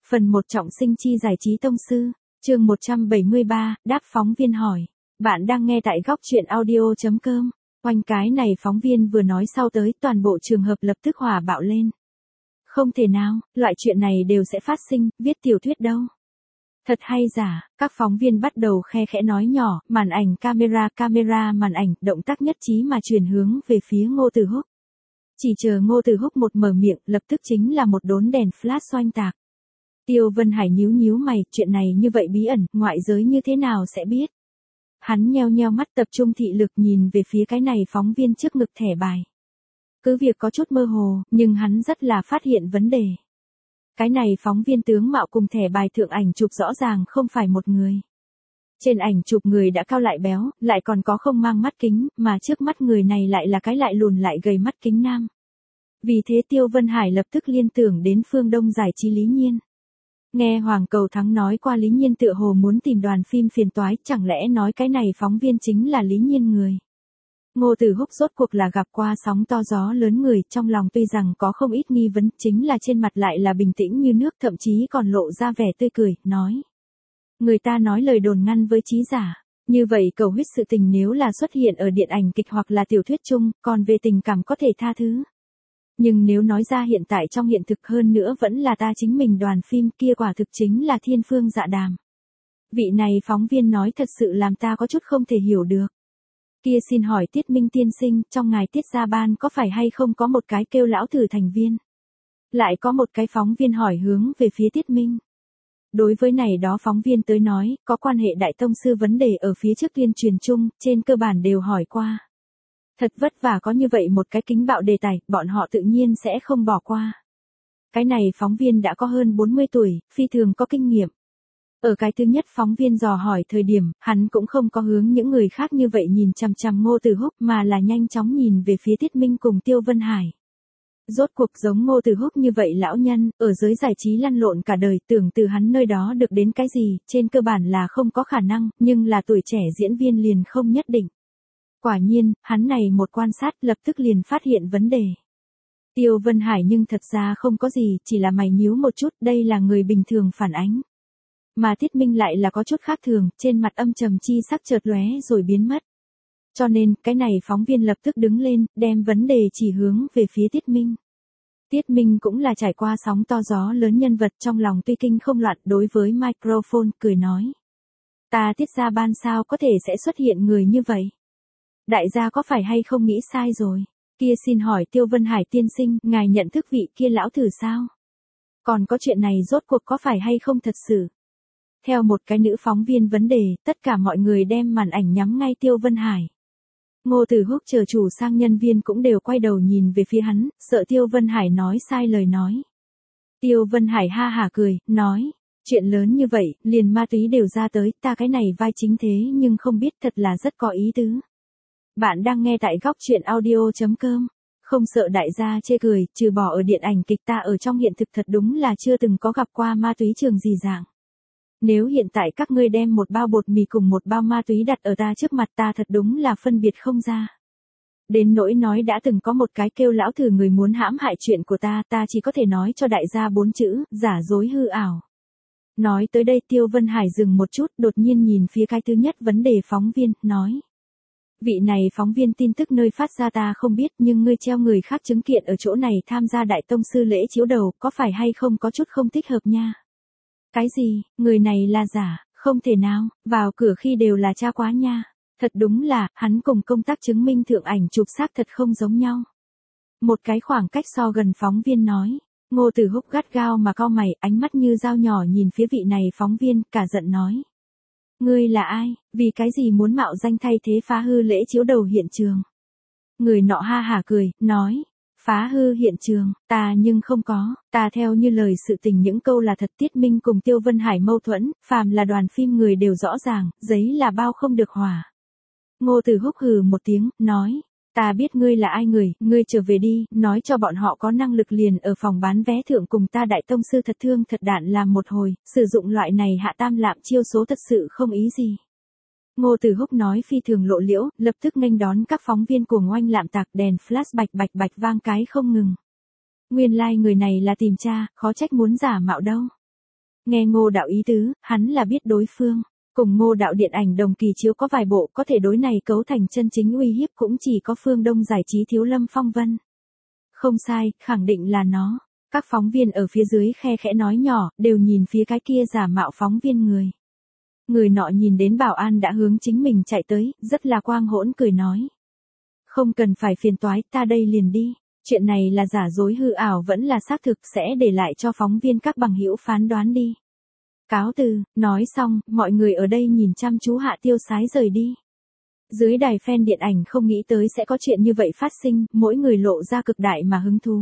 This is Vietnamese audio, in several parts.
Phần 1 trọng sinh chi giải trí tông sư, chương 173, đáp phóng viên hỏi. Bạn đang nghe tại góc truyện audio.com. Oanh, cái này phóng viên vừa nói sau tới, toàn bộ trường hợp lập tức hỏa bạo lên. Không thể nào, loại chuyện này đều sẽ phát sinh, viết tiểu thuyết đâu. Thật hay giả, các phóng viên bắt đầu khe khẽ nói nhỏ, màn ảnh camera màn ảnh, động tác nhất trí mà chuyển hướng về phía Ngô Tử Húc. Chỉ chờ Ngô Tử Húc một mở miệng, lập tức chính là một đốn đèn flash oanh tạc. Tiêu Vân Hải nhíu mày, chuyện này như vậy bí ẩn, ngoại giới như thế nào sẽ biết. Hắn nheo mắt tập trung thị lực nhìn về phía cái này phóng viên trước ngực thẻ bài. Cứ việc có chút mơ hồ, nhưng hắn rất là phát hiện vấn đề. Cái này phóng viên tướng mạo cùng thẻ bài thượng ảnh chụp rõ ràng không phải một người. Trên ảnh chụp người đã cao lại béo, lại còn có không mang mắt kính, mà trước mắt người này lại là cái lại lùn lại gầy mắt kính nam. Vì thế Tiêu Vân Hải lập tức liên tưởng đến phương Đông giải trí Lý Nhiên. Nghe Hoàng Cầu Thắng nói qua Lý Nhiên tựa hồ muốn tìm đoàn phim phiền toái, chẳng lẽ nói cái này phóng viên chính là Lý Nhiên người. Ngô Tử Húc rốt cuộc là gặp qua sóng to gió lớn người, trong lòng tuy rằng có không ít nghi vấn, chính là trên mặt lại là bình tĩnh như nước, thậm chí còn lộ ra vẻ tươi cười, nói. Người ta nói lời đồn ngăn với trí giả, như vậy cầu huyết sự tình nếu là xuất hiện ở điện ảnh kịch hoặc là tiểu thuyết chung, còn về tình cảm có thể tha thứ. Nhưng nếu nói ra hiện tại trong hiện thực hơn nữa vẫn là ta chính mình đoàn phim kia, quả thực chính là thiên phương dạ đàm. Vị này phóng viên nói thật sự làm ta có chút không thể hiểu được. Kia xin hỏi Tiết Minh tiên sinh, trong ngài Tiết gia ban có phải hay không có một cái kêu lão thử thành viên? Lại có một cái phóng viên hỏi hướng về phía Tiết Minh. Đối với này đó phóng viên tới nói, có quan hệ đại tông sư vấn đề ở phía trước tuyên truyền chung, trên cơ bản đều hỏi qua. Thật vất vả có như vậy một cái kính bạo đề tài, bọn họ tự nhiên sẽ không bỏ qua. Cái này phóng viên đã có hơn 40 tuổi, phi thường có kinh nghiệm. Ở cái thứ nhất phóng viên dò hỏi thời điểm, hắn cũng không có hướng những người khác như vậy nhìn chằm chằm Ngô Tử Húc, mà là nhanh chóng nhìn về phía Tiết Minh cùng Tiêu Vân Hải. Rốt cuộc giống Ngô Tử Húc như vậy lão nhân, ở giới giải trí lăn lộn cả đời, tưởng từ hắn nơi đó được đến cái gì, trên cơ bản là không có khả năng, nhưng là tuổi trẻ diễn viên liền không nhất định. Quả nhiên, hắn này một quan sát lập tức liền phát hiện vấn đề. Tiêu Vân Hải nhưng thật ra không có gì, chỉ là mày nhíu một chút, đây là người bình thường phản ánh. Mà Tiết Minh lại là có chút khác thường, trên mặt âm trầm chi sắc chợt lóe rồi biến mất. Cho nên, cái này phóng viên lập tức đứng lên, đem vấn đề chỉ hướng về phía Tiết Minh. Tiết Minh cũng là trải qua sóng to gió lớn nhân vật, trong lòng tuy kinh không loạn, đối với microphone, cười nói. Ta Tiết gia ban sao có thể sẽ xuất hiện người như vậy? Đại gia có phải hay không nghĩ sai rồi? Kia xin hỏi Tiêu Vân Hải tiên sinh, ngài nhận thức vị kia lão thử sao? Còn có chuyện này rốt cuộc có phải hay không thật sự? Theo một cái nữ phóng viên vấn đề, tất cả mọi người đem màn ảnh nhắm ngay Tiêu Vân Hải. Ngô Tử Húc chờ chủ sang nhân viên cũng đều quay đầu nhìn về phía hắn, sợ Tiêu Vân Hải nói sai lời nói. Tiêu Vân Hải ha hả cười, nói, chuyện lớn như vậy, liền ma túy đều ra tới, ta cái này vai chính thế nhưng không biết, thật là rất có ý tứ. Bạn đang nghe tại góc truyện audio.com. Không sợ đại gia chê cười, trừ bỏ ở điện ảnh kịch, ta ở trong hiện thực thật đúng là chưa từng có gặp qua ma túy trường gì dạng. Nếu hiện tại các ngươi đem một bao bột mì cùng một bao ma túy đặt ở ta trước mặt, ta thật đúng là phân biệt không ra. Đến nỗi nói đã từng có một cái kêu lão thử người muốn hãm hại chuyện của ta, ta chỉ có thể nói cho đại gia 4 chữ, giả dối hư ảo. Nói tới đây Tiêu Vân Hải dừng một chút, đột nhiên nhìn phía cái thứ nhất vấn đề phóng viên, nói. Vị này phóng viên tin tức nơi phát ra ta không biết, nhưng ngươi treo người khác chứng kiện ở chỗ này tham gia đại tông sư lễ chiếu đầu, có phải hay không có chút không thích hợp nha? Cái gì, người này là giả, không thể nào, vào cửa khi đều là cha quá nha. Thật đúng là, hắn cùng công tác chứng minh thượng ảnh chụp xác thật không giống nhau. Một cái khoảng cách so gần phóng viên nói. Ngô Tử Húc gắt gao mà cau mày, ánh mắt như dao nhỏ nhìn phía vị này phóng viên, cả giận nói. Ngươi là ai, vì cái gì muốn mạo danh thay thế phá hư lễ chiếu đầu hiện trường? Người nọ ha hả cười, nói. Phá hư hiện trường, ta nhưng không có, ta theo như lời sự tình những câu là thật. Tiết Minh cùng Tiêu Vân Hải mâu thuẫn, phàm là đoàn phim người đều rõ ràng, giấy là bao không được hỏa. Ngô Tử Húc hừ một tiếng, nói, ta biết ngươi là ai người, ngươi trở về đi, nói cho bọn họ có năng lực liền ở phòng bán vé thượng cùng ta đại tông sư thật thương thật đạn làm một hồi, sử dụng loại này hạ tam lạm chiêu số thật sự không ý gì. Ngô Tử Húc nói phi thường lộ liễu, lập tức nghênh đón các phóng viên cuồng oanh lạm tạc, đèn flash bạch vang cái không ngừng. Nguyên lai người này là tìm cha, khó trách muốn giả mạo đâu. Nghe Ngô Đạo ý tứ, hắn là biết đối phương. Cùng Ngô Đạo điện ảnh đồng kỳ chiếu có vài bộ có thể đối này cấu thành chân chính uy hiếp cũng chỉ có Phương Đông Giải trí thiếu Lâm Phong Vân. Không sai, khẳng định là nó. Các phóng viên ở phía dưới khe khẽ nói nhỏ, đều nhìn phía cái kia giả mạo phóng viên người. Người nọ nhìn đến bảo an đã hướng chính mình chạy tới, rất là quang hỗn cười nói. Không cần phải phiền toái, ta đây liền đi. Chuyện này là giả dối hư ảo vẫn là xác thực sẽ để lại cho phóng viên các bằng hữu phán đoán đi. Cáo từ, nói xong, mọi người ở đây nhìn chăm chú Hạ Tiêu Sái rời đi. Dưới đài fan điện ảnh không nghĩ tới sẽ có chuyện như vậy phát sinh, mỗi người lộ ra cực đại mà hứng thú.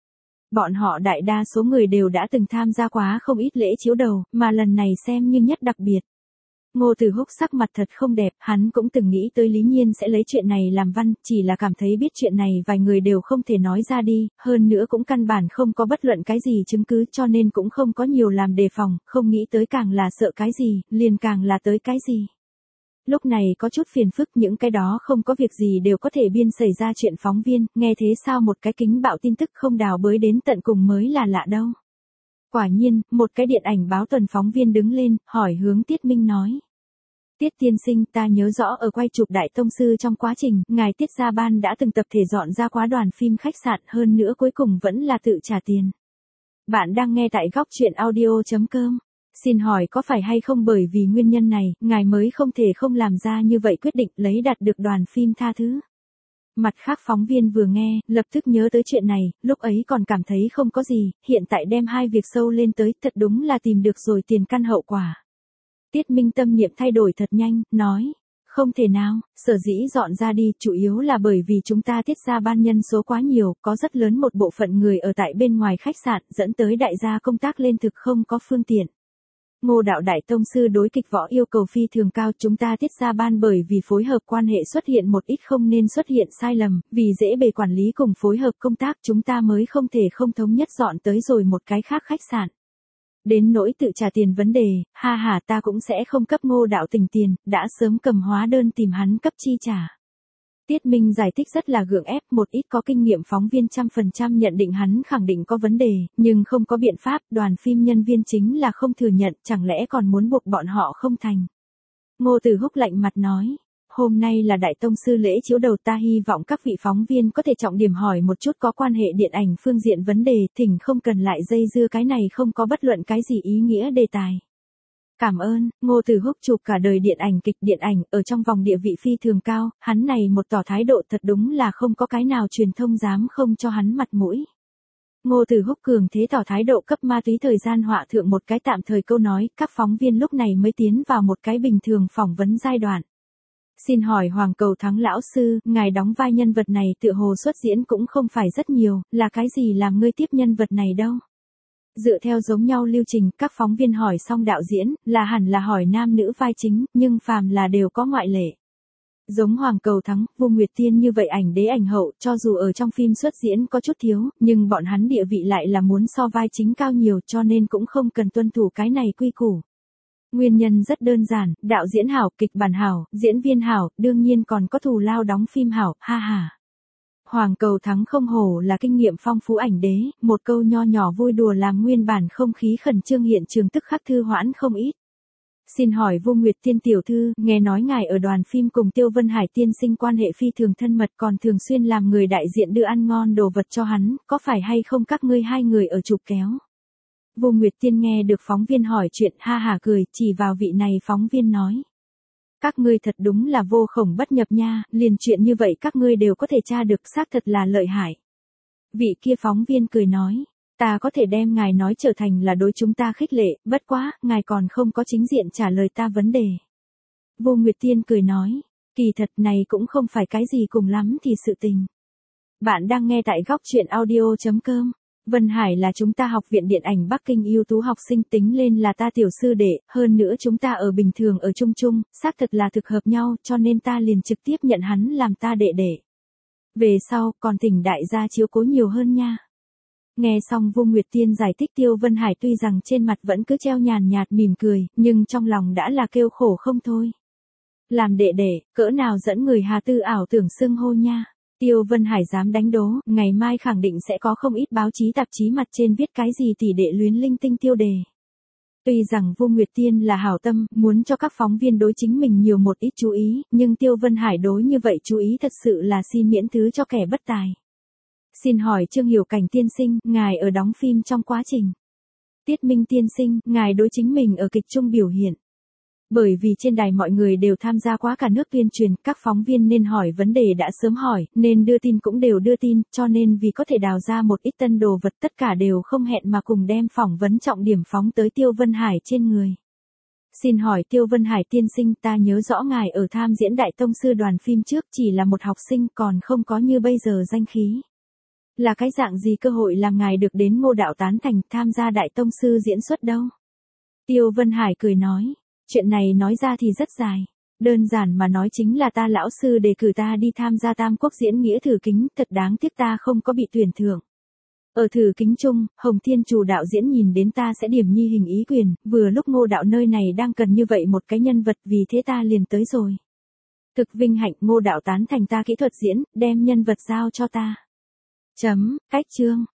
Bọn họ đại đa số người đều đã từng tham gia quá không ít lễ chiếu đầu, mà lần này xem như nhất đặc biệt. Ngô Tử Húc sắc mặt thật không đẹp, hắn cũng từng nghĩ tới Lý Nhiên sẽ lấy chuyện này làm văn, chỉ là cảm thấy biết chuyện này vài người đều không thể nói ra đi, hơn nữa cũng căn bản không có bất luận cái gì chứng cứ cho nên cũng không có nhiều làm đề phòng, không nghĩ tới càng là sợ cái gì, liền càng là tới cái gì. Lúc này có chút phiền phức những cái đó không có việc gì đều có thể biên xảy ra chuyện phóng viên, nghe thế sao một cái kính bạo tin tức không đào bới đến tận cùng mới là lạ đâu. Quả nhiên, một cái điện ảnh báo tuần phóng viên đứng lên, hỏi hướng Tiết Minh nói. Tiết tiên sinh ta nhớ rõ ở quay chụp Đại Tông Sư trong quá trình, ngài Tiết Gia Ban đã từng tập thể dọn ra quá đoàn phim khách sạn hơn nữa cuối cùng vẫn là tự trả tiền. Bạn đang nghe tại góc chuyện audio.com. Xin hỏi có phải hay không bởi vì nguyên nhân này, ngài mới không thể không làm ra như vậy quyết định lấy đạt được đoàn phim tha thứ. Mặt khác phóng viên vừa nghe, lập tức nhớ tới chuyện này, lúc ấy còn cảm thấy không có gì, hiện tại đem hai việc sâu lên tới, thật đúng là tìm được rồi tiền căn hậu quả. Tiết Minh tâm niệm thay đổi thật nhanh, nói, không thể nào, sở dĩ dọn ra đi, chủ yếu là bởi vì chúng ta Tiết Gia Ban nhân số quá nhiều, có rất lớn một bộ phận người ở tại bên ngoài khách sạn, dẫn tới đại gia công tác lên thực không có phương tiện. Ngô Đạo Đại Tông Sư đối kịch võ yêu cầu phi thường cao, chúng ta Tiết Gia Ban bởi vì phối hợp quan hệ xuất hiện một ít không nên xuất hiện sai lầm, vì dễ bề quản lý cùng phối hợp công tác chúng ta mới không thể không thống nhất dọn tới rồi một cái khác khách sạn. Đến nỗi tự trả tiền vấn đề, ha ha ta cũng sẽ không cấp Ngô Đạo Tình tiền, đã sớm cầm hóa đơn tìm hắn cấp chi trả. Tiết Minh giải thích rất là gượng ép, một ít có kinh nghiệm phóng viên 100% nhận định hắn khẳng định có vấn đề, nhưng không có biện pháp, đoàn phim nhân viên chính là không thừa nhận, chẳng lẽ còn muốn buộc bọn họ không thành. Ngô Tử Húc lạnh mặt nói, hôm nay là Đại Tông Sư lễ chiếu đầu ta hy vọng các vị phóng viên có thể trọng điểm hỏi một chút có quan hệ điện ảnh phương diện vấn đề, thỉnh không cần lại dây dưa cái này không có bất luận cái gì ý nghĩa đề tài. Cảm ơn, Ngô Tử Húc chụp cả đời điện ảnh ở trong vòng địa vị phi thường cao, hắn này một tỏ thái độ thật đúng là không có cái nào truyền thông dám không cho hắn mặt mũi. Ngô Tử Húc cường thế tỏ thái độ cấp ma túy thời gian họa thượng một cái tạm thời câu nói, các phóng viên lúc này mới tiến vào một cái bình thường phỏng vấn giai đoạn. Xin hỏi Hoàng Cầu Thắng lão sư, ngài đóng vai nhân vật này tựa hồ xuất diễn cũng không phải rất nhiều, là cái gì làm ngươi tiếp nhân vật này đâu? Dựa theo giống nhau lưu trình, các phóng viên hỏi xong đạo diễn, là hẳn là hỏi nam nữ vai chính, nhưng phàm là đều có ngoại lệ. Giống Hoàng Cầu Thắng, Vô Nguyệt Tiên như vậy ảnh đế ảnh hậu, cho dù ở trong phim xuất diễn có chút thiếu, nhưng bọn hắn địa vị lại là muốn so vai chính cao nhiều cho nên cũng không cần tuân thủ cái này quy củ. Nguyên nhân rất đơn giản, đạo diễn hảo, kịch bản hảo, diễn viên hảo, đương nhiên còn có thù lao đóng phim hảo, ha ha. Hoàng Cầu Thắng không hổ là kinh nghiệm phong phú ảnh đế, một câu nho nhỏ vui đùa làm nguyên bản không khí khẩn trương hiện trường tức khắc thư hoãn không ít. Xin hỏi Vô Nguyệt Tiên tiểu thư, nghe nói ngài ở đoàn phim cùng Tiêu Vân Hải tiên sinh quan hệ phi thường thân mật còn thường xuyên làm người đại diện đưa ăn ngon đồ vật cho hắn, có phải hay không các ngươi hai người ở chụp kéo? Vô Nguyệt Tiên nghe được phóng viên hỏi chuyện ha hả cười, chỉ vào vị này phóng viên nói. Các ngươi thật đúng là vô khổng bất nhập nha, liền chuyện như vậy các ngươi đều có thể tra được, xác thật là lợi hại. Vị kia phóng viên cười nói, ta có thể đem ngài nói trở thành là đối chúng ta khích lệ, bất quá, ngài còn không có chính diện trả lời ta vấn đề. Vô Nguyệt Tiên cười nói, kỳ thật này cũng không phải cái gì cùng lắm thì sự tình. Bạn đang nghe tại góc chuyện audio.com. Vân Hải là chúng ta học viện điện ảnh Bắc Kinh ưu tú học sinh, tính lên là ta tiểu sư đệ, hơn nữa chúng ta ở bình thường ở chung chung, xác thật là thực hợp nhau cho nên ta liền trực tiếp nhận hắn làm ta đệ đệ. Về sau, còn thỉnh đại gia chiếu cố nhiều hơn nha. Nghe xong Vô Nguyệt Tiên giải thích, Tiêu Vân Hải tuy rằng trên mặt vẫn cứ treo nhàn nhạt mỉm cười, nhưng trong lòng đã là kêu khổ không thôi. Làm đệ đệ, cỡ nào dẫn người hà tư ảo tưởng xưng hô nha. Tiêu Vân Hải dám đánh đố, ngày mai khẳng định sẽ có không ít báo chí tạp chí mặt trên viết cái gì tỷ đệ luyến linh tinh tiêu đề. Tuy rằng Vu Nguyệt Tiên là hảo tâm, muốn cho các phóng viên đối chính mình nhiều một ít chú ý, nhưng Tiêu Vân Hải đối như vậy chú ý thật sự là xin miễn thứ cho kẻ bất tài. Xin hỏi Trương Hiểu Cảnh tiên sinh, ngài ở đóng phim trong quá trình. Tiết Minh tiên sinh, ngài đối chính mình ở kịch trung biểu hiện. Bởi vì trên đài mọi người đều tham gia quá cả nước tuyên truyền, các phóng viên nên hỏi vấn đề đã sớm hỏi, nên đưa tin cũng đều đưa tin, cho nên vì có thể đào ra một ít tân đồ vật tất cả đều không hẹn mà cùng đem phỏng vấn trọng điểm phóng tới Tiêu Vân Hải trên người. Xin hỏi Tiêu Vân Hải tiên sinh, ta nhớ rõ ngài ở tham diễn Đại Tông Sư đoàn phim trước chỉ là một học sinh còn không có như bây giờ danh khí. Là cái dạng gì cơ hội làm ngài được đến Ngô đạo tán thành tham gia Đại Tông Sư diễn xuất đâu? Tiêu Vân Hải cười nói, chuyện này nói ra thì rất dài. Đơn giản mà nói chính là ta lão sư đề cử ta đi tham gia Tam Quốc diễn nghĩa thử kính, thật đáng tiếc ta không có bị tuyển thưởng. Ở thử kính chung, Hồng Thiên Trù đạo diễn nhìn đến ta sẽ điểm nhi hình ý quyền, vừa lúc Ngô đạo nơi này đang cần như vậy một cái nhân vật, vì thế ta liền tới rồi. Thực vinh hạnh, Ngô đạo tán thành ta kỹ thuật diễn, đem nhân vật giao cho ta. Cách chương.